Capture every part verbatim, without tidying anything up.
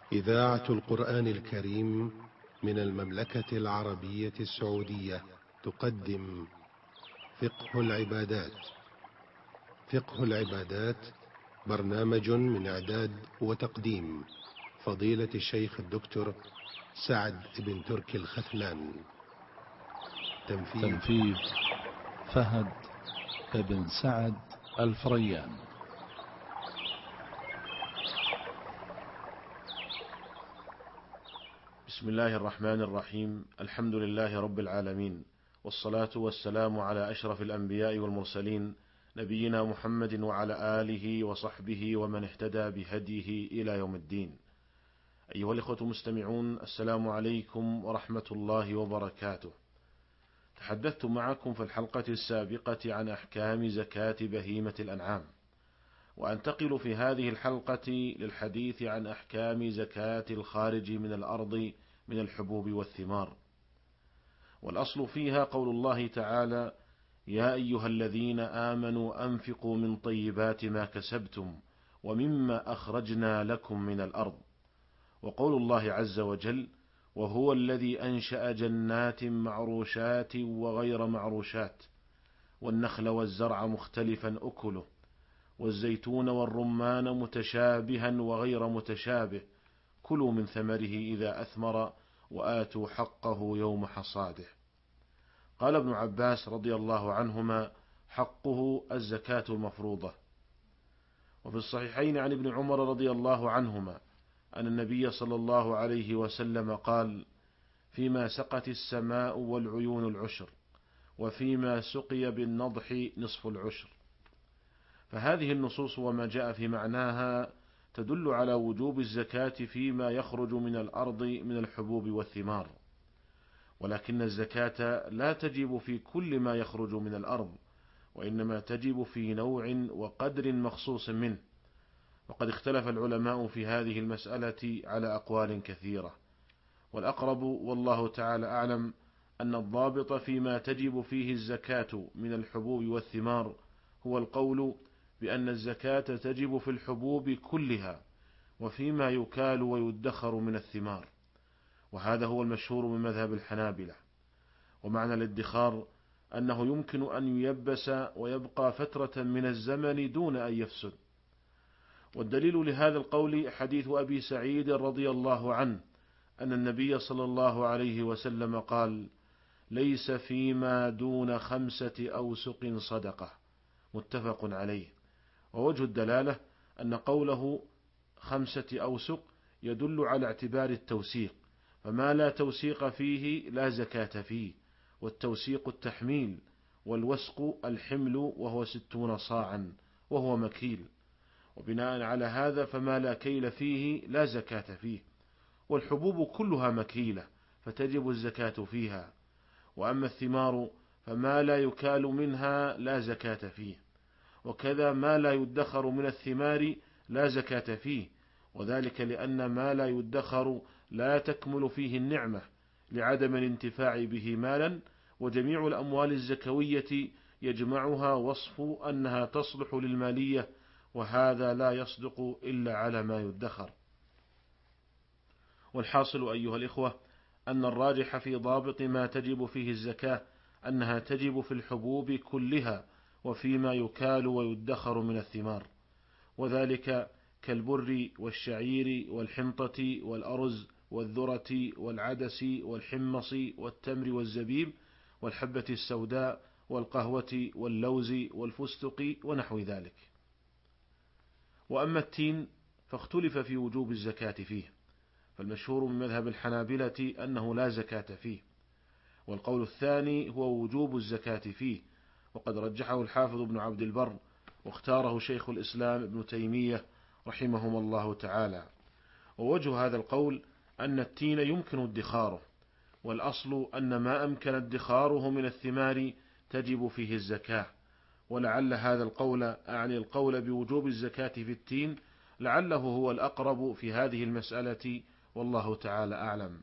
إذاعة القرآن الكريم من المملكة العربية السعودية تقدم فقه العبادات. فقه العبادات برنامج من إعداد وتقديم فضيلة الشيخ الدكتور سعد بن تركي الختلان. تنفيذ, تنفيذ فهد بن سعد الفريان. بسم الله الرحمن الرحيم. الحمد لله رب العالمين، والصلاة والسلام على أشرف الأنبياء والمرسلين، نبينا محمد وعلى آله وصحبه ومن اهتدى بهديه إلى يوم الدين. أيها الإخوة المستمعون، السلام عليكم ورحمة الله وبركاته. تحدثت معكم في الحلقة السابقة عن أحكام زكاة بهيمة الأنعام، وأنتقل في هذه الحلقة للحديث عن أحكام زكاة الخارج من الأرض من الحبوب والثمار. والأصل فيها قول الله تعالى: يا أيها الذين آمنوا أنفقوا من طيبات ما كسبتم ومما أخرجنا لكم من الأرض. وقول الله عز وجل: وهو الذي أنشأ جنات معروشات وغير معروشات والنخل والزرع مختلفا أكله والزيتون والرمان متشابها وغير متشابه كلوا من ثمره إذا أثمر وآتوا حقه يوم حصاده. قال ابن عباس رضي الله عنهما: حقه الزكاة المفروضة. وفي الصحيحين عن ابن عمر رضي الله عنهما أن النبي صلى الله عليه وسلم قال: فيما سقت السماء والعيون العشر، وفيما سقي بالنضح نصف العشر. فهذه النصوص وما جاء في معناها تدل على وجوب الزكاة فيما يخرج من الأرض من الحبوب والثمار، ولكن الزكاة لا تجب في كل ما يخرج من الأرض، وإنما تجب في نوع وقدر مخصوص منه. وقد اختلف العلماء في هذه المسألة على أقوال كثيرة، والأقرب والله تعالى أعلم أن الضابط فيما تجب فيه الزكاة من الحبوب والثمار هو القول بأن الزكاة تجب في الحبوب كلها وفيما يكال ويدخر من الثمار، وهذا هو المشهور من مذهب الحنابلة. ومعنى الادخار أنه يمكن أن ييبس ويبقى فترة من الزمن دون أن يفسد. والدليل لهذا القول حديث أبي سعيد رضي الله عنه أن النبي صلى الله عليه وسلم قال: ليس فيما دون خمسة أوسق صدقة، متفق عليه. ووجه الدلالة أن قوله خمسة أوسق يدل على اعتبار التوسيق، فما لا توسيق فيه لا زكاة فيه، والتوسيق التحميل، والوسق الحمل وهو ستون صاعا وهو مكيل. وبناء على هذا فما لا كيل فيه لا زكاة فيه، والحبوب كلها مكيلة فتجب الزكاة فيها. وأما الثمار فما لا يكال منها لا زكاة فيه، وكذا ما لا يدخر من الثمار لا زكاة فيه، وذلك لأن ما لا يدخر لا تكمل فيه النعمة لعدم الانتفاع به مالا، وجميع الأموال الزكوية يجمعها وصف أنها تصلح للمالية، وهذا لا يصدق إلا على ما يدخر. والحاصل أيها الإخوة أن الراجح في ضابط ما تجب فيه الزكاة أنها تجب في الحبوب كلها وفيما يكال ويدخر من الثمار، وذلك كالبر والشعير والحنطة والأرز والذرة والعدس والحمص والتمر والزبيب والحبة السوداء والقهوة واللوز والفستق ونحو ذلك. وأما التين فاختلف في وجوب الزكاة فيه، فالمشهور من مذهب الحنابلة أنه لا زكاة فيه، والقول الثاني هو وجوب الزكاة فيه، وقد رجحه الحافظ ابن عبد البر واختاره شيخ الإسلام ابن تيمية رحمهم الله تعالى. ووجه هذا القول أن التين يمكن ادخاره، والأصل أن ما أمكن ادخاره من الثمار تجب فيه الزكاة. ولعل هذا القول، أعني القول بوجوب الزكاة في التين، لعله هو الأقرب في هذه المسألة، والله تعالى أعلم.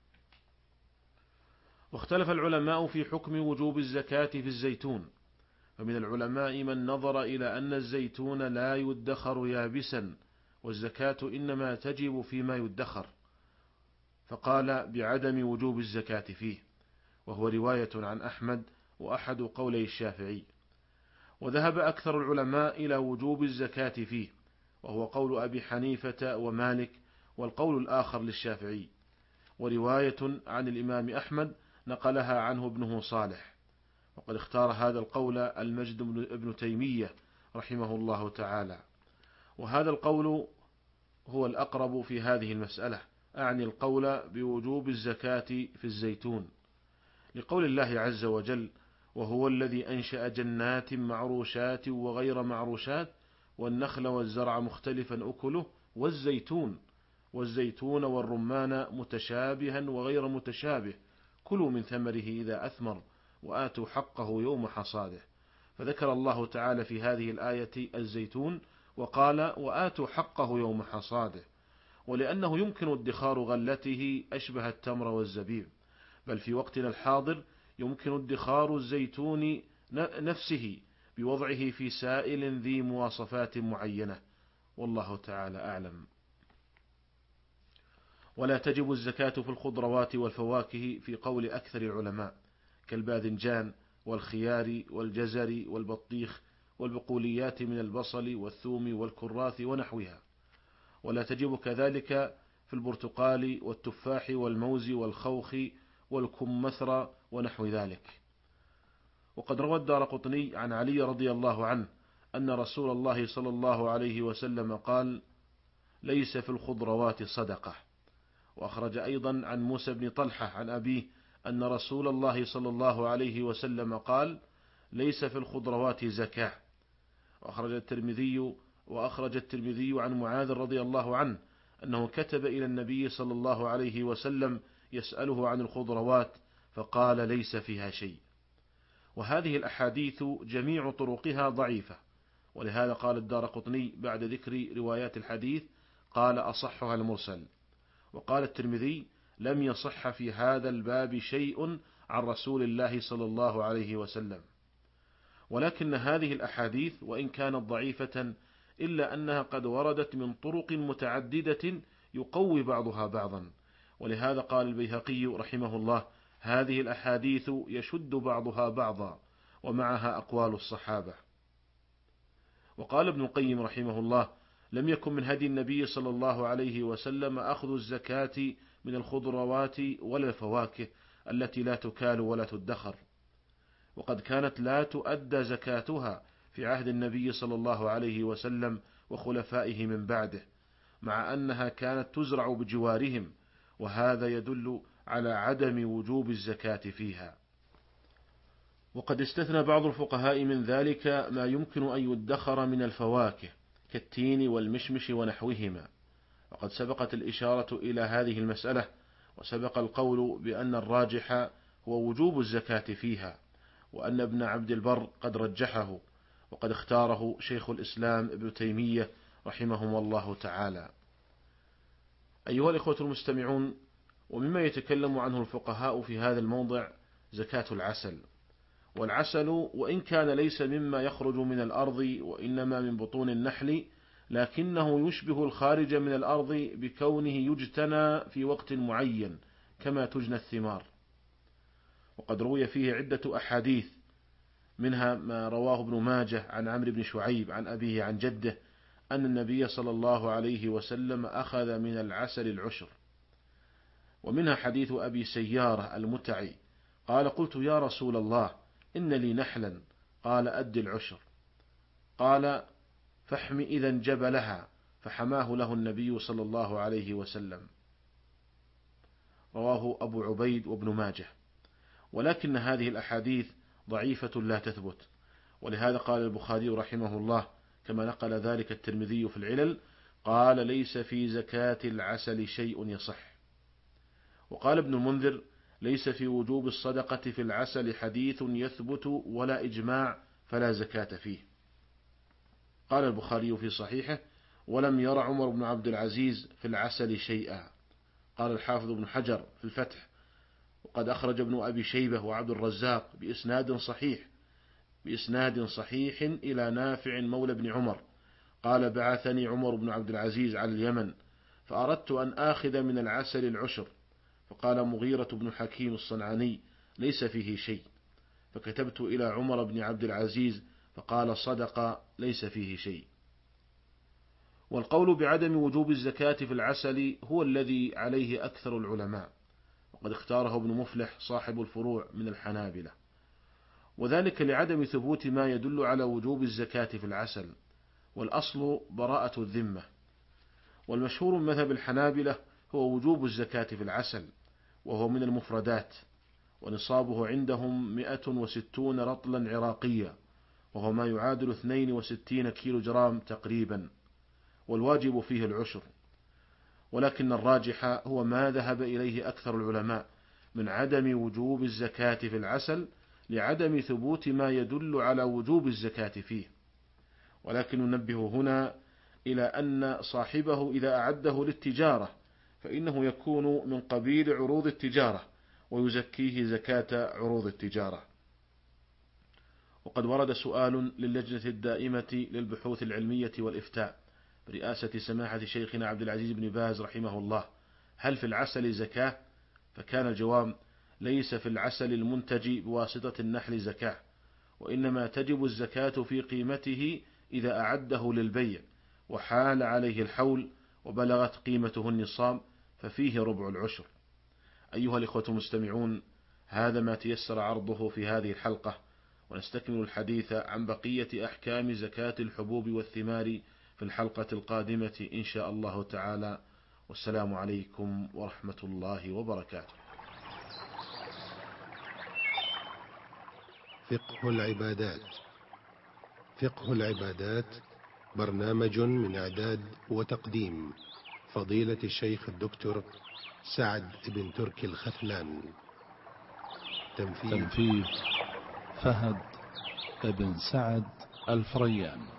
واختلف العلماء في حكم وجوب الزكاة في الزيتون، فمن العلماء من نظر إلى أن الزيتون لا يدخر يابسا، والزكاة إنما تجب فيما يدخر، فقال بعدم وجوب الزكاة فيه، وهو رواية عن أحمد وأحد قولي الشافعي. وذهب أكثر العلماء إلى وجوب الزكاة فيه، وهو قول أبي حنيفة ومالك، والقول الآخر للشافعي. ورواية عن الإمام أحمد نقلها عنه ابنه صالح، وقد اختار هذا القول المجد ابن تيمية رحمه الله تعالى. وهذا القول هو الأقرب في هذه المسألة، أعني القول بوجوب الزكاة في الزيتون، لقول الله عز وجل: وهو الذي أنشأ جنات معروشات وغير معروشات والنخل والزرع مختلفا أكله والزيتون والزيتون والرمان متشابها وغير متشابه كلوا من ثمره إذا أثمر وآتوا حقه يوم حصاده. فذكر الله تعالى في هذه الآية الزيتون وقال: وآتوا حقه يوم حصاده، ولأنه يمكن ادخار غلته أشبه التمر والزبيب، بل في وقتنا الحاضر يمكن ادخار الزيتون نفسه بوضعه في سائل ذي مواصفات معينة، والله تعالى أعلم. ولا تجب الزكاة في الخضروات والفواكه في قول أكثر العلماء، كالباذنجان والخيار والجزر والبطيخ والبقوليات من البصل والثوم والكراث ونحوها. ولا تجب كذلك في البرتقال والتفاح والموز والخوخ والكمثرى ونحو ذلك. وقد روى الدارقطني عن علي رضي الله عنه أن رسول الله صلى الله عليه وسلم قال: ليس في الخضروات صدقة. وأخرج أيضا عن موسى بن طلحة عن أبيه أن رسول الله صلى الله عليه وسلم قال: ليس في الخضروات زكاة. وأخرج الترمذي وأخرج الترمذي عن معاذ رضي الله عنه أنه كتب إلى النبي صلى الله عليه وسلم يسأله عن الخضروات فقال: ليس فيها شيء. وهذه الأحاديث جميع طرقها ضعيفة، ولهذا قال الدارقطني بعد ذكر روايات الحديث قال: أصحها المرسل. وقال الترمذي: لم يصح في هذا الباب شيء عن رسول الله صلى الله عليه وسلم. ولكن هذه الأحاديث وإن كانت ضعيفة إلا أنها قد وردت من طرق متعددة يقوي بعضها بعضا، ولهذا قال البيهقي رحمه الله: هذه الأحاديث يشد بعضها بعضا، ومعها أقوال الصحابة. وقال ابن القيم رحمه الله: لم يكن من هدي النبي صلى الله عليه وسلم أخذ الزكاة من الخضروات ولا الفواكه التي لا تكال ولا تدخر، وقد كانت لا تؤدى زكاتها في عهد النبي صلى الله عليه وسلم وخلفائه من بعده، مع أنها كانت تزرع بجوارهم، وهذا يدل على عدم وجوب الزكاة فيها. وقد استثنى بعض الفقهاء من ذلك ما يمكن أن يدخر من الفواكه كالتين والمشمش ونحوهما، وقد سبقت الإشارة إلى هذه المسألة، وسبق القول بأن الراجح هو وجوب الزكاة فيها، وأن ابن عبد البر قد رجحه، وقد اختاره شيخ الإسلام ابن تيمية رحمهم الله تعالى. أيها الإخوة المستمعون، ومما يتكلم عنه الفقهاء في هذا الموضع زكاة العسل. والعسل وإن كان ليس مما يخرج من الأرض وإنما من بطون النحل، لكنه يشبه الخارج من الأرض بكونه يجتنى في وقت معين كما تجنى الثمار. وقد روي فيه عدة أحاديث، منها ما رواه ابن ماجه عن عمرو بن شعيب عن أبيه عن جده أن النبي صلى الله عليه وسلم أخذ من العسل العشر. ومنها حديث أبي سيارة المتعي قال: قلت يا رسول الله إن لي نحلا، قال: أد العشر. قال: فاحم إذا جبلها، فحماه له النبي صلى الله عليه وسلم. رواه أبو عبيد وابن ماجه. ولكن هذه الأحاديث ضعيفة لا تثبت، ولهذا قال البخاري رحمه الله كما نقل ذلك الترمذي في العلل قال: ليس في زكاة العسل شيء يصح. وقال ابن المنذر: ليس في وجوب الصدقة في العسل حديث يثبت ولا إجماع، فلا زكاة فيه. قال البخاري في صحيحه: ولم ير عمر بن عبد العزيز في العسل شيئا. قال الحافظ ابن حجر في الفتح: وقد أخرج ابن أبي شيبة وعبد الرزاق بإسناد صحيح بإسناد صحيح إلى نافع مولى بن عمر قال بعثني عمر بن عبد العزيز على اليمن فأردت أن آخذ من العسل العشر، فقال مغيرة بن حكيم الصنعاني ليس فيه شيء، فكتبت إلى عمر بن عبد العزيز فقال صدق ليس فيه شيء. والقول بعدم وجوب الزكاة في العسل هو الذي عليه أكثر العلماء، وقد اختاره ابن مفلح صاحب الفروع من الحنابلة، وذلك لعدم ثبوت ما يدل على وجوب الزكاة في العسل، والأصل براءة الذمة. والمشهور من مذهب الحنابلة هو وجوب الزكاة في العسل، وهو من المفردات، ونصابه عندهم مئة وستون رطلا عراقية، وهو ما يعادل اثنين وستين كيلو جرام تقريبا، والواجب فيه العشر. ولكن الراجح هو ما ذهب إليه أكثر العلماء من عدم وجوب الزكاة في العسل لعدم ثبوت ما يدل على وجوب الزكاة فيه. ولكن ننبه هنا إلى أن صاحبه إذا أعده للتجارة فإنه يكون من قبيل عروض التجارة ويزكيه زكاة عروض التجارة. وقد ورد سؤال للجنة الدائمة للبحوث العلمية والإفتاء برئاسة سماحة شيخنا عبد العزيز بن باز رحمه الله: هل في العسل زكاة؟ فكان الجواب: ليس في العسل المنتج بواسطة النحل زكاة، وإنما تجب الزكاة في قيمته إذا أعده للبيع وحال عليه الحول وبلغت قيمته النصاب ففيه ربع العشر. أيها الإخوة المستمعون، هذا ما تيسر عرضه في هذه الحلقة، ونستكمل الحديث عن بقية أحكام زكاة الحبوب والثمار في الحلقة القادمة إن شاء الله تعالى. والسلام عليكم ورحمة الله وبركاته. فقه العبادات. فقه العبادات برنامج من إعداد وتقديم فضيلة الشيخ الدكتور سعد بن تركي الختلان. تنفيذ فهد بن سعد الفريان.